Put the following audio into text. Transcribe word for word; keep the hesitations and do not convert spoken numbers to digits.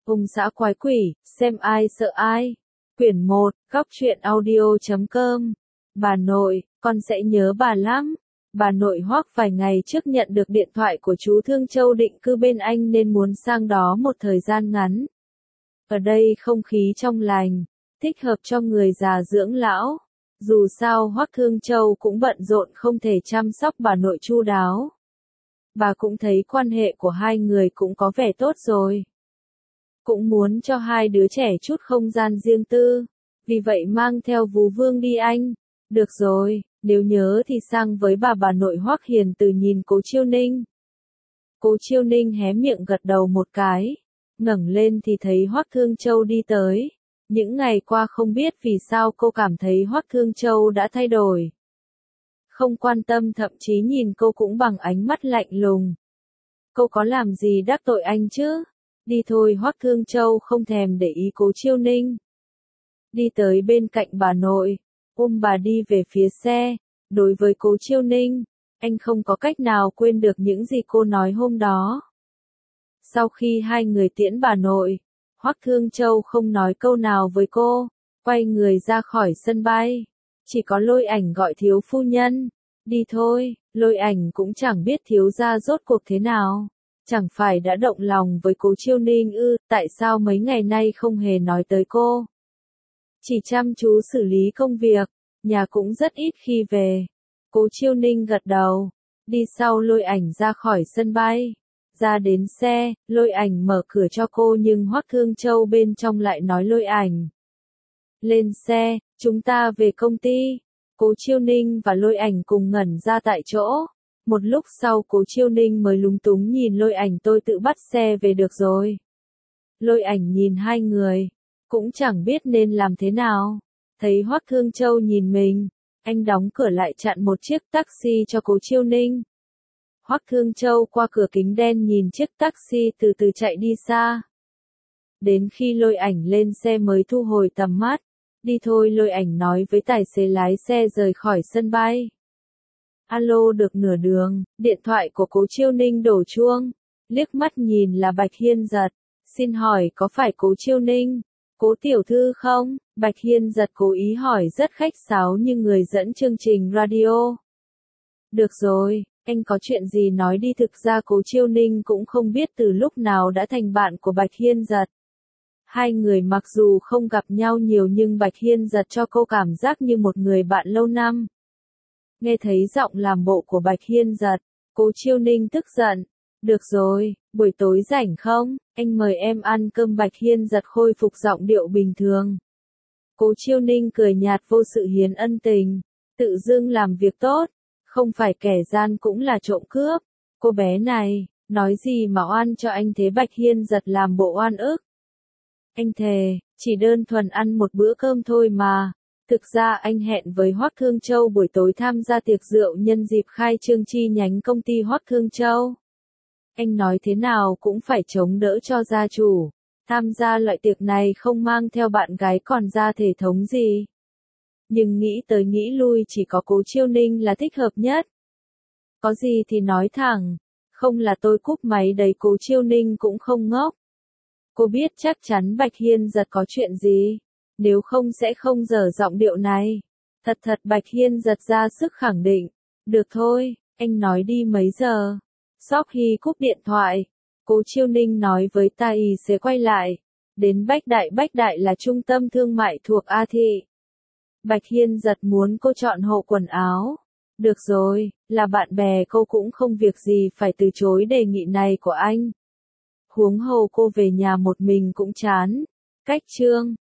Ông xã quái quỷ, xem ai sợ ai. Quyển một, góc truyện audio chấm com. Bà nội, con sẽ nhớ bà lắm. Bà nội Hoắc vài ngày trước nhận được điện thoại của chú Thương Châu định cư bên anh nên muốn sang đó một thời gian ngắn. Ở đây không khí trong lành, thích hợp cho người già dưỡng lão. Dù sao Hoắc Thương Châu cũng bận rộn không thể chăm sóc bà nội chu đáo. Bà cũng thấy quan hệ của hai người cũng có vẻ tốt rồi. Cũng muốn cho hai đứa trẻ chút không gian riêng tư. Vì vậy mang theo Vú Vương đi anh. Được rồi, nếu nhớ thì sang với bà bà nội Hoắc hiền từ nhìn Cố Chiêu Ninh. Cố Chiêu Ninh hé miệng gật đầu một cái. Ngẩng lên thì thấy Hoắc Thương Châu đi tới. Những ngày qua không biết vì sao cô cảm thấy Hoắc Thương Châu đã thay đổi. Không quan tâm, thậm chí nhìn cô cũng bằng ánh mắt lạnh lùng. Cô có làm gì đắc tội anh chứ? Đi thôi. Hoắc Thương Châu không thèm để ý Cố Chiêu Ninh. Đi tới bên cạnh bà nội, ôm bà đi về phía xe. Đối với Cố Chiêu Ninh, anh không có cách nào quên được những gì cô nói hôm đó. Sau khi hai người tiễn bà nội, Hoắc Thương Châu không nói câu nào với cô, quay người ra khỏi sân bay. Chỉ có Lôi Ảnh gọi thiếu phu nhân. Đi thôi. Lôi Ảnh cũng chẳng biết thiếu gia rốt cuộc thế nào. Chẳng phải đã động lòng với Cố Chiêu Ninh ư, tại sao mấy ngày nay không hề nói tới cô? Chỉ chăm chú xử lý công việc, nhà cũng rất ít khi về. Cố Chiêu Ninh gật đầu, đi sau Lôi Ảnh ra khỏi sân bay. Ra đến xe, Lôi Ảnh mở cửa cho cô nhưng Hoắc Thương Châu bên trong lại nói Lôi Ảnh. Lên xe, chúng ta về công ty. Cố Chiêu Ninh và Lôi Ảnh cùng ngẩn ra tại chỗ. Một lúc sau Cố Chiêu Ninh mới lúng túng nhìn Lôi Ảnh, tôi tự bắt xe về được rồi. Lôi Ảnh nhìn hai người, cũng chẳng biết nên làm thế nào. Thấy Hoắc Thương Châu nhìn mình, anh đóng cửa lại chặn một chiếc taxi cho Cố Chiêu Ninh. Hoắc Thương Châu qua cửa kính đen nhìn chiếc taxi từ từ chạy đi xa. Đến khi Lôi Ảnh lên xe mới thu hồi tầm mắt. Đi thôi. Lôi Ảnh nói với tài xế lái xe rời khỏi sân bay. Alo, được nửa đường, điện thoại của Cố Chiêu Ninh đổ chuông. Liếc mắt nhìn là Bạch Hiên Giật. Xin hỏi có phải Cố Chiêu Ninh, Cố tiểu thư không? Bạch Hiên Giật cố ý hỏi rất khách sáo như người dẫn chương trình radio. Được rồi, anh có chuyện gì nói đi. Thực ra Cố Chiêu Ninh cũng không biết từ lúc nào đã thành bạn của Bạch Hiên Giật. Hai người mặc dù không gặp nhau nhiều nhưng Bạch Hiên Giật cho cô cảm giác như một người bạn lâu năm. Nghe thấy giọng làm bộ của Bạch Hiên Giật, Cố Chiêu Ninh tức giận. Được rồi, buổi tối rảnh không? Anh mời em ăn cơm. Bạch Hiên Giật khôi phục giọng điệu bình thường. Cố Chiêu Ninh cười nhạt vô sự hiến ân tình. Tự dưng làm việc tốt, không phải kẻ gian cũng là trộm cướp. Cô bé này, nói gì mà oan cho anh thế? Bạch Hiên Giật làm bộ oan ức. Anh thề, chỉ đơn thuần ăn một bữa cơm thôi mà. Thực ra anh hẹn với Hoắc Thương Châu buổi tối tham gia tiệc rượu nhân dịp khai trương chi nhánh công ty Hoắc Thương Châu. Anh nói thế nào cũng phải chống đỡ cho gia chủ. Tham gia loại tiệc này không mang theo bạn gái còn ra thể thống gì. Nhưng nghĩ tới nghĩ lui chỉ có Cố Chiêu Ninh là thích hợp nhất. Có gì thì nói thẳng, không là tôi cúp máy đấy. Cố Chiêu Ninh cũng không ngốc. Cô biết chắc chắn Bạch Hiên Giật có chuyện gì, nếu không sẽ không dở giọng điệu này. Thật thật. Bạch Hiên Giật ra sức khẳng định. Được thôi, anh nói đi mấy giờ. Sau khi cúp điện thoại, Cố Chiêu Ninh nói với tài xế quay lại. Đến Bách Đại. Bách Đại là trung tâm thương mại thuộc A Thị. Bạch Hiên Giật muốn cô chọn hộ quần áo. Được rồi, là bạn bè cô cũng không việc gì phải từ chối đề nghị này của anh. Huống hồ cô về nhà một mình cũng chán. Cách chương